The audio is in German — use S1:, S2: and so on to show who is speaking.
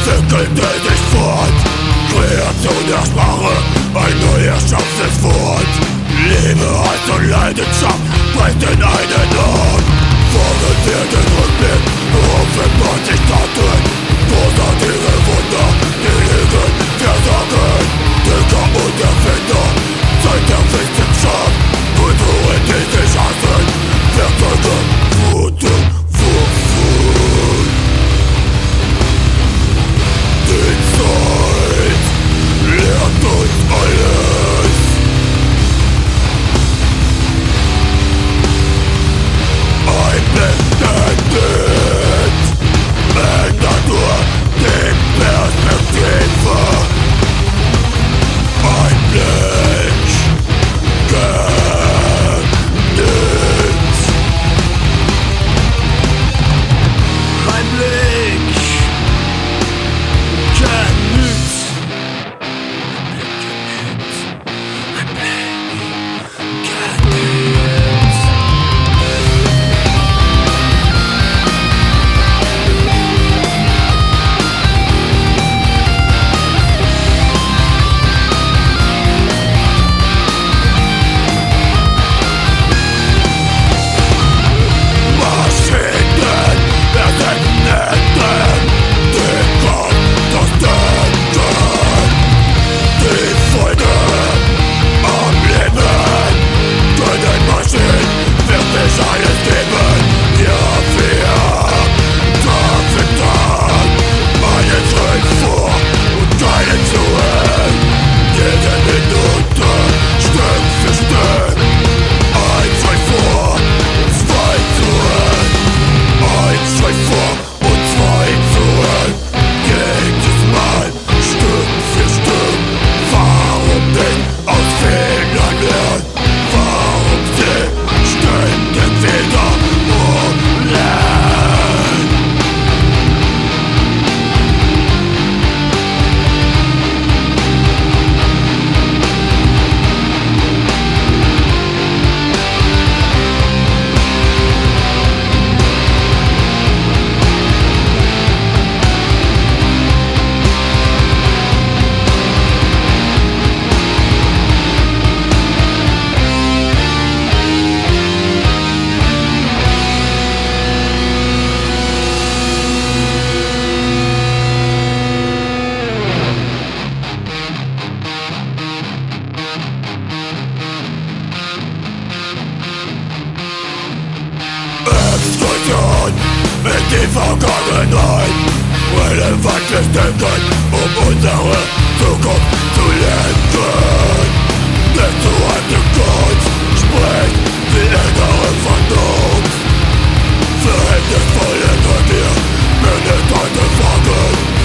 S1: entwickelte sich fort. Kreation der Sprache, ein neuer Schaffenswort. Liebe, Hass und Leidenschaft bricht in einen Ort. Folgen wir den Rückblick, offenbart sich Taten. Großartige Wunder, die Lügen versagen. Denker und Erfinder, Zeit der Wissenschaft. Kulturen, die sich hassen, Werkzeuge wurden verführt. Die Zeit lehrt uns alles. Einblendet ändert nur die Perspektive. Ein Blick genügt. Ein Blick genügt. Ein Blick genügt. Exkursion in die Vergangenheit. Relevantes Denken, unsere Zukunft zu lenken. Denn zu einem Gott spricht die innere Vernunft. Verhängnisvolle Neugier, militante Fragen.